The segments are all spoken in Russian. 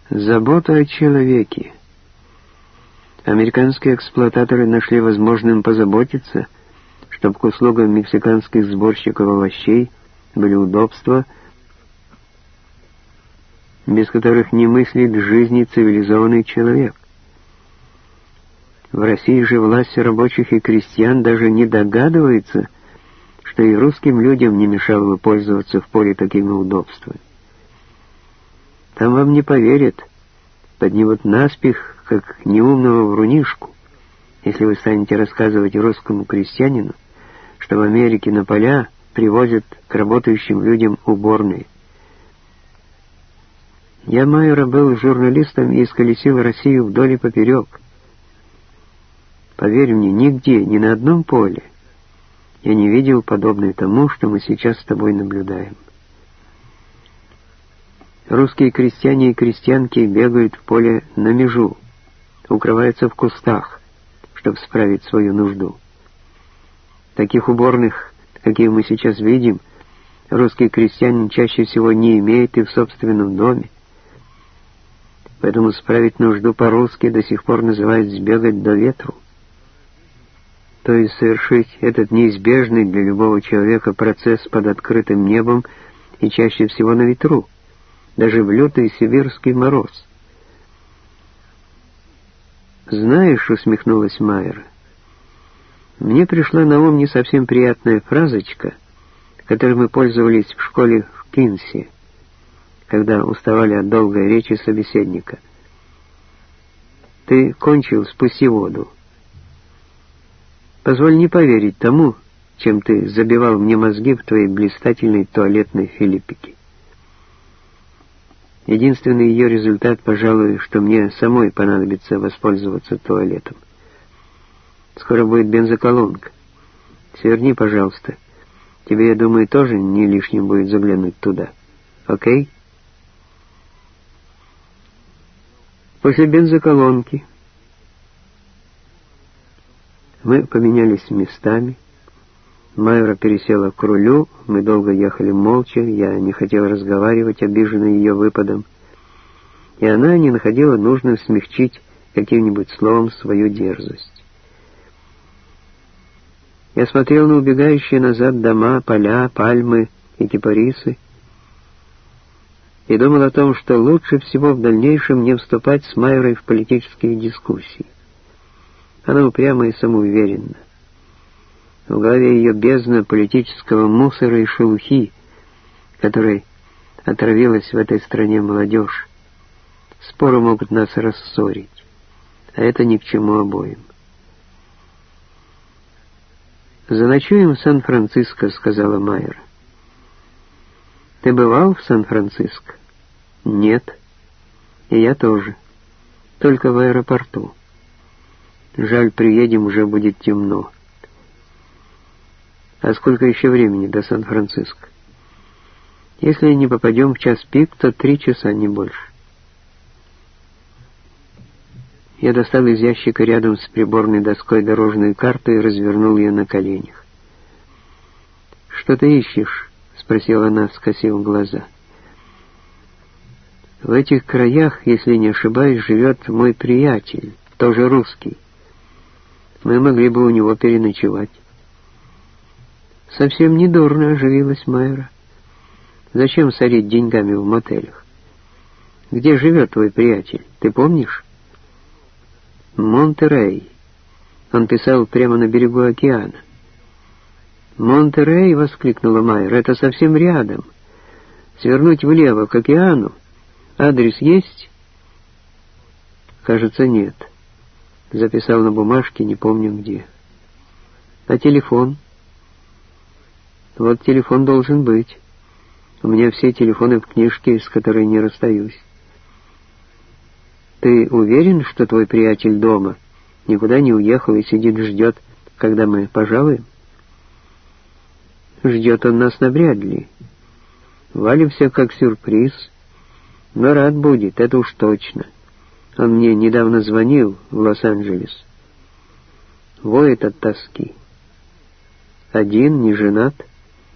Забота о человеке. Американские эксплуататоры нашли возможным позаботиться, чтобы к услугам мексиканских сборщиков овощей были удобства, без которых не мыслит жизни цивилизованный человек. В России же власть рабочих и крестьян даже не догадывается, что и русским людям не мешало бы пользоваться в поле такими удобствами. Там вам не поверят, поднимут наспех, как неумного врунишку, если вы станете рассказывать русскому крестьянину, что в Америке на поля привозят к работающим людям уборные. Я, Майера, был журналистом и исколесил Россию вдоль и поперек. Поверь мне, нигде, ни на одном поле я не видел подобное тому, что мы сейчас с тобой наблюдаем. Русские крестьяне и крестьянки бегают в поле на межу, укрываются в кустах, чтобы справить свою нужду. Таких уборных, какие мы сейчас видим, русский крестьянин чаще всего не имеет и в собственном доме. Поэтому справить нужду по-русски до сих пор называют «сбегать до ветру». То есть совершить этот неизбежный для любого человека процесс под открытым небом и чаще всего на ветру, даже в лютый сибирский мороз. «Знаешь», — усмехнулась Майера, — «мне пришла на ум не совсем приятная фразочка, которой мы пользовались в школе в Кинси, когда уставали от долгой речи собеседника. Ты кончил, спусти воду. Позволь не поверить тому, чем ты забивал мне мозги в твоей блистательной туалетной филиппике. Единственный ее результат, пожалуй, что мне самой понадобится воспользоваться туалетом. Скоро будет бензоколонка. Сверни, пожалуйста. Тебе, я думаю, тоже не лишним будет заглянуть туда. Окей?» После бензоколонки мы поменялись местами. Майера пересела к рулю, мы долго ехали молча, я не хотел разговаривать, обиженный ее выпадом, и она не находила нужным смягчить каким-нибудь словом свою дерзость. Я смотрел на убегающие назад дома, поля, пальмы и кипарисы, и думал о том, что лучше всего в дальнейшем не вступать с Майерой в политические дискуссии. Она упряма и самоуверенна. В голове ее бездна политического мусора и шелухи, которой отравилась в этой стране молодежь. Споры могут нас рассорить, а это ни к чему обоим. «Заночуем в Сан-Франциско», — сказала Майера. «Ты бывал в Сан-Франциско?» «Нет. И я тоже. Только в аэропорту. Жаль, приедем, уже будет темно». «А сколько еще времени до Сан-Франциско?» «Если не попадем в час пик, то 3 часа, не больше». Я достал из ящика рядом с приборной доской дорожную карту и развернул ее на коленях. «Что ты ищешь?» — спросила она, скосив глаза. «В этих краях, если не ошибаюсь, живет мой приятель, тоже русский. Мы могли бы у него переночевать». «Совсем недурно», — оживилась Майера. «Зачем сорить деньгами в мотелях? Где живет твой приятель, ты помнишь?» «Монтерей». Он писал прямо на берегу океана. «Монтерей!» — воскликнула Майера. «Это совсем рядом. Свернуть влево к океану. Адрес есть?» «Кажется, нет». Записал на бумажке, не помню где. «А телефон?» «Вот телефон должен быть. У меня все телефоны в книжке, с которой не расстаюсь». «Ты уверен, что твой приятель дома? Никуда не уехал и сидит, ждет, когда мы пожалуем?» «Ждет он нас навряд ли. Валимся как сюрприз. Но рад будет, это уж точно. Он мне недавно звонил в Лос-Анджелес. Воет от тоски. Один, не женат.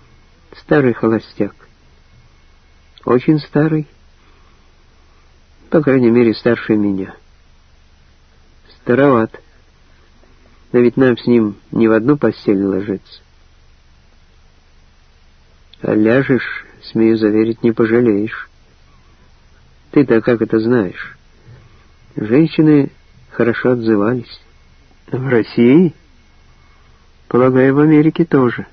Старый холостяк. Очень старый. По крайней мере, старше меня. Староват. Но ведь нам с ним не в одну постель ложиться. А ляжешь, смею заверить, не пожалеешь. Ты-то как это знаешь? Женщины хорошо отзывались. В России? Полагаю, в Америке тоже.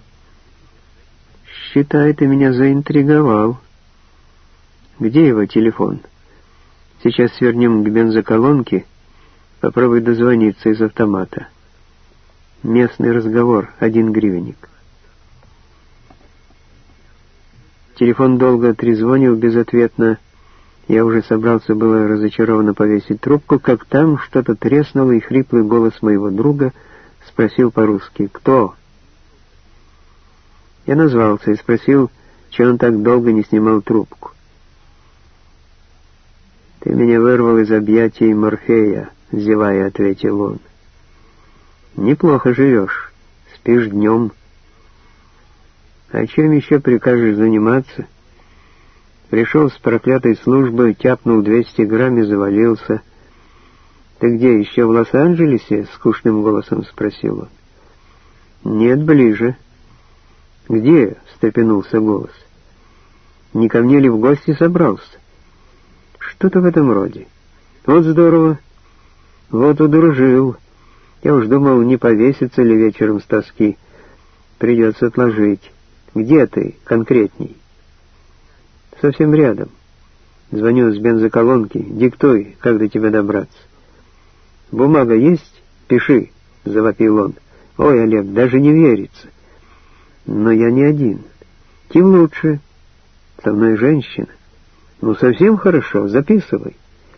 Считай, ты меня заинтриговал. Где его телефон? Сейчас свернем к бензоколонке. Попробуй дозвониться из автомата. Местный разговор, 1 гривенник. Телефон долго трезвонил безответно. Я уже собрался было разочарованно повесить трубку, как там что-то треснуло, и хриплый голос моего друга спросил по-русски: «Кто?» Я назвался и спросил, чего он так долго не снимал трубку. «Ты меня вырвал из объятий Морфея», — зевая, ответил он. «Неплохо живешь, спишь днем. А чем еще прикажешь заниматься? Пришел с проклятой службы, тяпнул 200 грамм и завалился. Ты где, еще в Лос-Анджелесе?» — скучным голосом спросил он. «Нет, ближе». «Где?» — встрепенулся голос. «Не ко мне ли в гости собрался?» «Что-то в этом роде». «Вот здорово. Вот удружил. Я уж думал, не повесится ли вечером с тоски. Придется отложить. Где ты, конкретней?» «Совсем рядом. Звоню с бензоколонки. Диктуй, как до тебя добраться». «Бумага есть? Пиши», — завопил он. «Ой, Олег, даже не верится. Но я не один. Тем лучше. Со мной женщина. Ну, совсем хорошо. Записывай».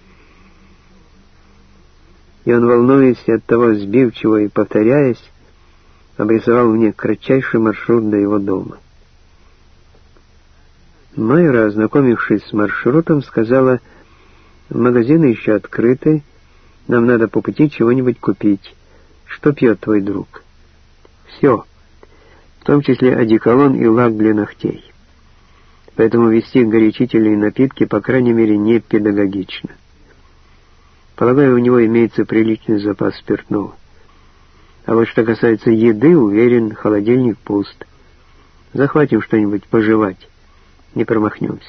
И он, волнуясь от того сбивчиво и повторяясь, обрисовал мне кратчайший маршрут до его дома. Майра, ознакомившись с маршрутом, сказала: «Магазины еще открыты, нам надо по пути чего-нибудь купить. Что пьет твой друг?» «Все, в том числе одеколон и лак для ногтей. Поэтому вести горячительные напитки, по крайней мере, не педагогично. Полагаю, у него имеется приличный запас спиртного. А вот что касается еды, уверен, холодильник пуст. Захватим что-нибудь пожевать. Не промахнемся».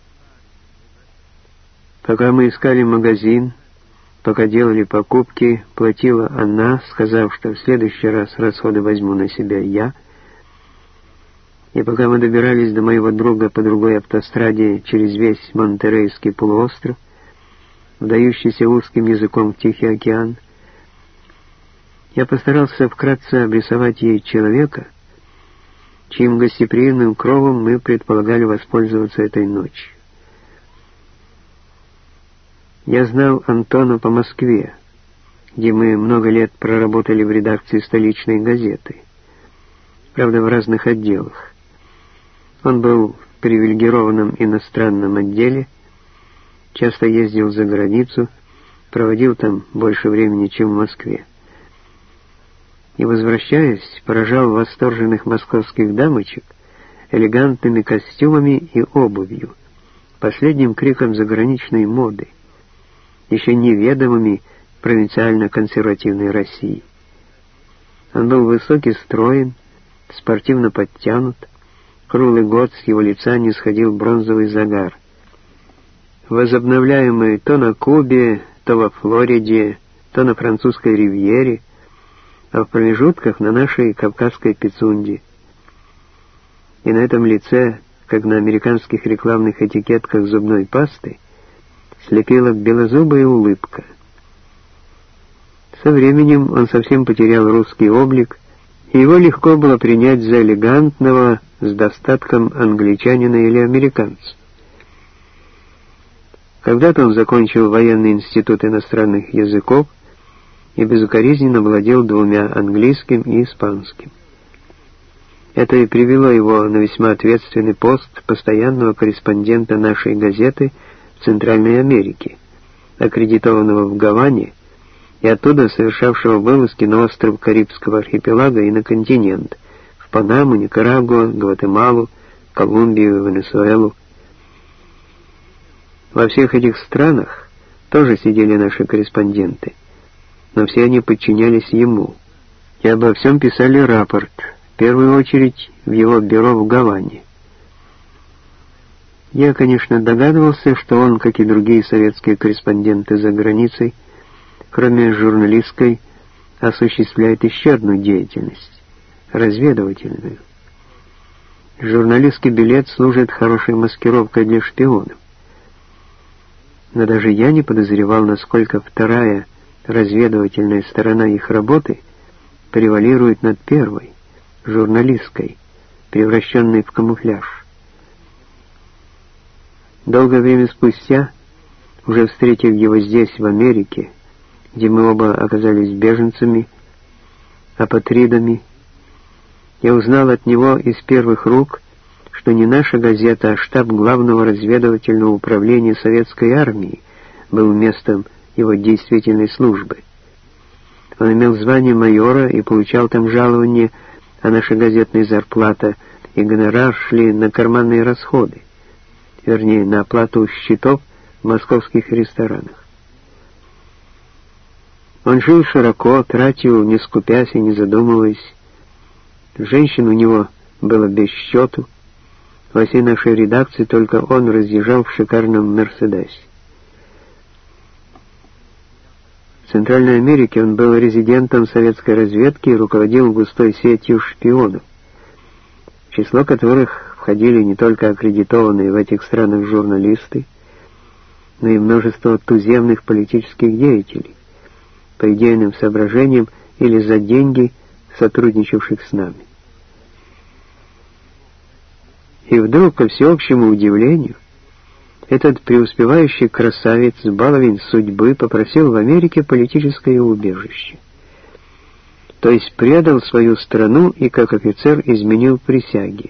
Пока мы искали магазин, пока делали покупки, платила она, сказав, что в следующий раз расходы возьму на себя я. И пока мы добирались до моего друга по другой автостраде через весь Монтерейский полуостров, вдающийся узким языком в Тихий океан, я постарался вкратце обрисовать ей человека, чьим гостеприимным кровом мы предполагали воспользоваться этой ночью. Я знал Антона по Москве, где мы много лет проработали в редакции столичной газеты, правда, в разных отделах. Он был в привилегированном иностранном отделе, часто ездил за границу, проводил там больше времени, чем в Москве. И, возвращаясь, поражал восторженных московских дамочек элегантными костюмами и обувью, последним криком заграничной моды, еще неведомыми провинциально-консервативной России. Он был высокий, строен, спортивно подтянут, круглый год с его лица не сходил бронзовый загар, возобновляемый то на Кубе, то во Флориде, то на французской ривьере, а в промежутках на нашей кавказской Пицунде. И на этом лице, как на американских рекламных этикетках зубной пасты, слепила белозубая улыбка. Со временем он совсем потерял русский облик, и его легко было принять за элегантного, с достатком англичанина или американца. Когда-то он закончил военный институт иностранных языков и безукоризненно владел 2 английским и испанским. Это и привело его на весьма ответственный пост постоянного корреспондента нашей газеты в Центральной Америке, аккредитованного в Гаване и оттуда совершавшего вылазки на остров Карибского архипелага и на континент, в Панаму, Никарагуа, Гватемалу, Колумбию, Венесуэлу. Во всех этих странах тоже сидели наши корреспонденты, но все они подчинялись ему, и обо всем писали рапорт, в первую очередь в его бюро в Гаване. Я, конечно, догадывался, что он, как и другие советские корреспонденты за границей, кроме журналистской, осуществляет еще одну деятельность — разведывательную. Журналистский билет служит хорошей маскировкой для шпионов. Но даже я не подозревал, насколько вторая, разведывательная сторона их работы превалирует над первой, журналистской, превращенной в камуфляж. Долгое время спустя, уже встретив его здесь, в Америке, где мы оба оказались беженцами, апатридами, я узнал от него из первых рук, что не наша газета, а штаб Главного разведывательного управления Советской армии был местом его действительной службы. Он имел звание майора и получал там жалование, а наша газетная зарплата и гонорар шли на карманные расходы, вернее, на оплату счетов в московских ресторанах. Он жил широко, тратил, не скупясь и не задумываясь. Женщин у него было без счету. Во всей нашей редакции только он разъезжал в шикарном «Мерседесе». В Центральной Америке он был резидентом советской разведки и руководил густой сетью шпионов, в число которых входили не только аккредитованные в этих странах журналисты, но и множество туземных политических деятелей, по идейным соображениям или за деньги, сотрудничавших с нами. И вдруг, ко всеобщему удивлению, этот преуспевающий красавец, баловень судьбы, попросил в Америке политическое убежище. То есть предал свою страну и как офицер изменил присяги.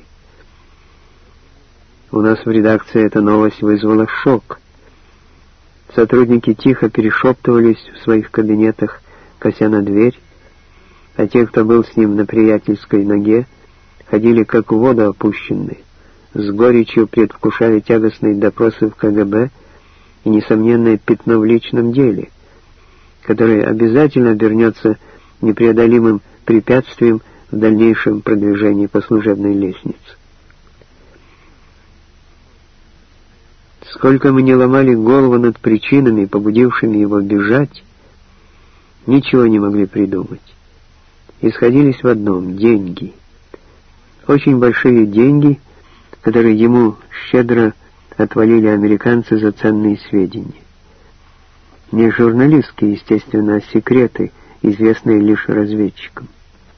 У нас в редакции эта новость вызвала шок. Сотрудники тихо перешептывались в своих кабинетах, кося на дверь, а те, кто был с ним на приятельской ноге, ходили как в воду опущенные, с горечью предвкушая тягостные допросы в КГБ и несомненное пятно в личном деле, которое обязательно обернется непреодолимым препятствием в дальнейшем продвижении по служебной лестнице. Сколько мы не ломали голову над причинами, побудившими его бежать, ничего не могли придумать. И сходились в одном — деньги. Очень большие деньги, которые ему щедро отвалили американцы за ценные сведения. Не журналистские, естественно, а секреты, известные лишь разведчикам.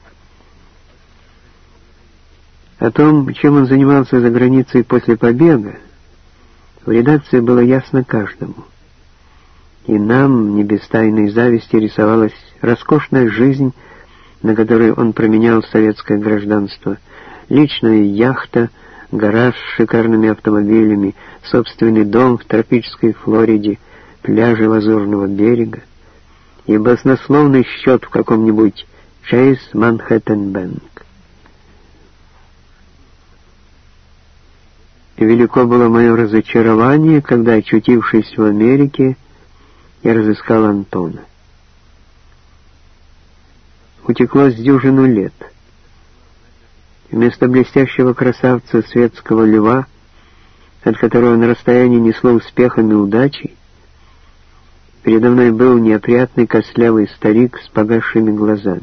О том, чем он занимался за границей после побега, в редакции было ясно каждому. И нам, не без тайной зависти, рисовалась роскошная жизнь, на которой он променял советское гражданство, личная яхта, гараж с шикарными автомобилями, собственный дом в тропической Флориде, пляжи Лазурного берега и баснословный счет в каком-нибудь Chase Manhattan Bank. И велико было мое разочарование, когда, очутившись в Америке, я разыскал Антона. Утекло с дюжину лет. Вместо блестящего красавца светского льва, от которого на расстоянии несло успехом и удачей, передо мной был неопрятный костлявый старик с погасшими глазами.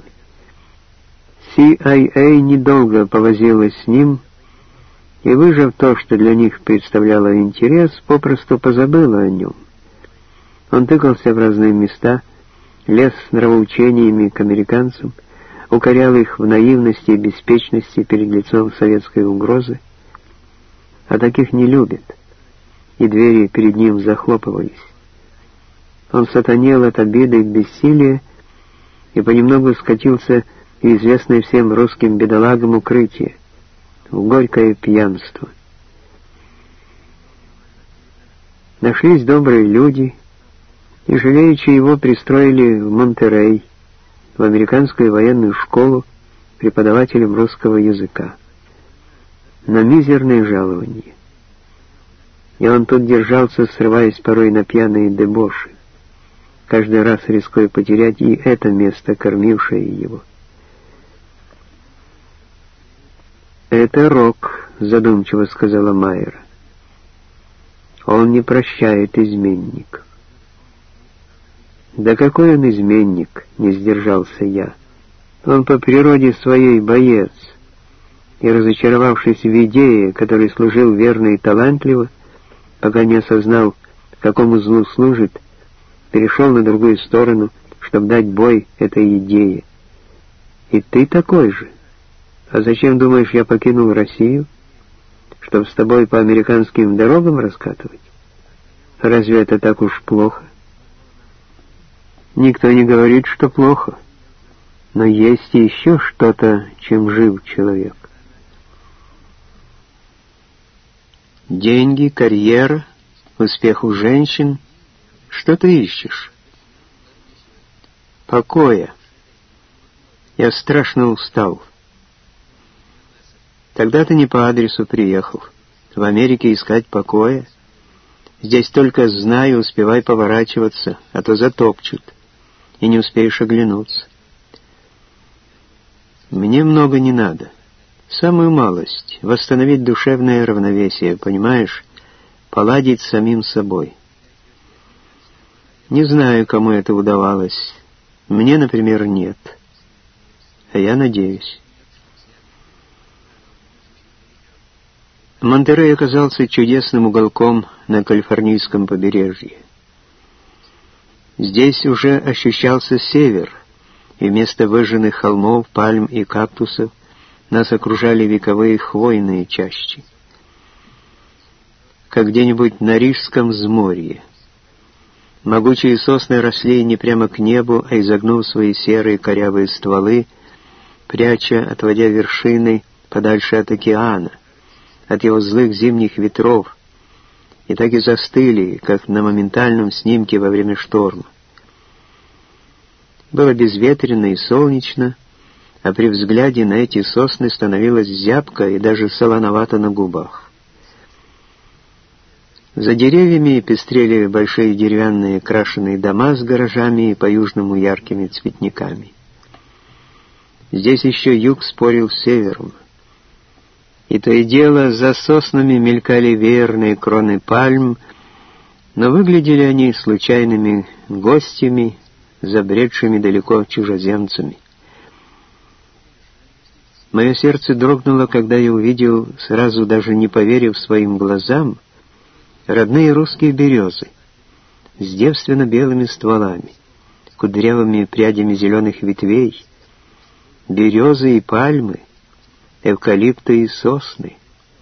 CIA недолго повозилась с ним, и, выжав то, что для них представляло интерес, попросту позабыла о нем. Он тыкался в разные места, лез с нравоучениями к американцам, укорял их в наивности и беспечности перед лицом советской угрозы, а таких не любят, и двери перед ним захлопывались. Он сатанел от обиды и бессилия и понемногу скатился в известное всем русским бедолагам укрытие, в горькое пьянство. Нашлись добрые люди, и жалеючи его пристроили в Монтерей, в американскую военную школу, преподавателем русского языка, на мизерное жалование. И он тут держался, срываясь порой на пьяные дебоши, каждый раз рискуя потерять и это место, кормившее его. «Это Рок», — задумчиво сказала Майра. «Он не прощает изменников». «Да какой он изменник?» — не сдержался я. «Он по природе своей боец, и, разочаровавшись в идее, которой служил верно и талантливо, пока не осознал, какому злу служит, перешел на другую сторону, чтобы дать бой этой идее. И ты такой же. А зачем, думаешь, я покинул Россию? Чтобы с тобой по американским дорогам раскатывать? Разве это так уж плохо?» «Никто не говорит, что плохо. Но есть еще что-то, чем жив человек. Деньги, карьера, успех у женщин. Что ты ищешь?» «Покоя. Я страшно устал». «Тогда ты не по адресу приехал. В Америке искать покоя? Здесь только знай и успевай поворачиваться, а то затопчут, и не успеешь оглянуться. Мне много не надо. Самую малость — восстановить душевное равновесие, понимаешь, поладить с самим собой. Не знаю, кому это удавалось. Мне, например, нет. А я надеюсь». Монтерей оказался чудесным уголком на калифорнийском побережье. Здесь уже ощущался север, и вместо выжженных холмов, пальм и кактусов нас окружали вековые хвойные чащи, как где-нибудь на Рижском взморье. Могучие сосны росли не прямо к небу, а изогнув свои серые корявые стволы, пряча, отводя вершины подальше от океана, от его злых зимних ветров, и так и застыли, как на моментальном снимке во время шторма. Было безветренно и солнечно, а при взгляде на эти сосны становилось зябко и даже солоновато на губах. За деревьями пестрели большие деревянные крашеные дома с гаражами и по-южному яркими цветниками. Здесь еще юг спорил с севером. И то и дело за соснами мелькали веерные кроны пальм, но выглядели они случайными гостями, забредшими далеко чужеземцами. Мое сердце дрогнуло, когда я увидел, сразу даже не поверив своим глазам, родные русские березы с девственно белыми стволами, кудрявыми прядями зеленых ветвей, березы и пальмы, эвкалипты и сосны.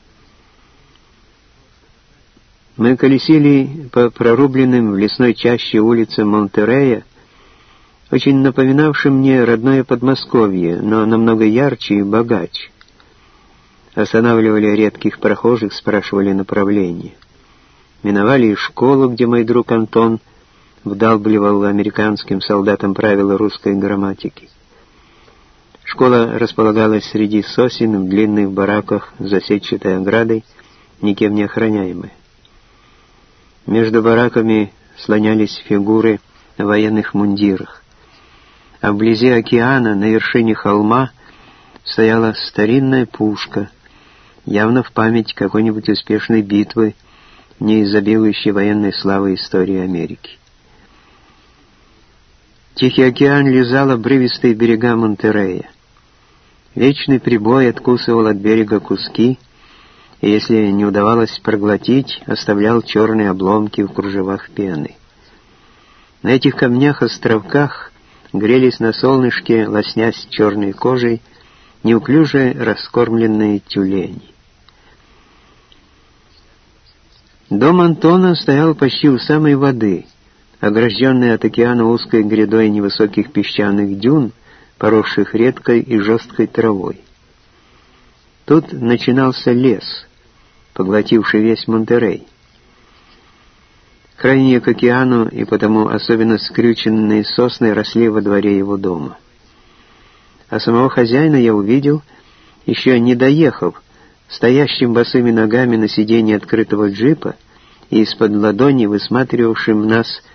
Мы колесили по прорубленным в лесной чаще улицам Монтерея, очень напоминавшим мне родное Подмосковье, но намного ярче и богаче. Останавливали редких прохожих, спрашивали направление. Миновали и школу, где мой друг Антон вдалбливал американским солдатам правила русской грамматики. Школа располагалась среди сосен в длинных бараках за сетчатой оградой, никем не охраняемая. Между бараками слонялись фигуры в военных мундирах, а вблизи океана, на вершине холма, стояла старинная пушка, явно в память какой-нибудь успешной битвы, не изобилующей военной славой истории Америки. Тихий океан лизал обрывистые берега Монтерея. Вечный прибой откусывал от берега куски, и если не удавалось проглотить, оставлял черные обломки в кружевах пены. На этих камнях-островках грелись на солнышке, лоснясь черной кожей, неуклюже раскормленные тюлени. Дом Антона стоял почти у самой воды, огражденный от океана узкой грядой невысоких песчаных дюн, поросших редкой и жесткой травой. Тут начинался лес, поглотивший весь Монтерей. Крайне к океану и потому особенно скрюченные сосны росли во дворе его дома. А самого хозяина я увидел, еще не доехав, стоящим босыми ногами на сиденье открытого джипа и из-под ладони высматривавшим нас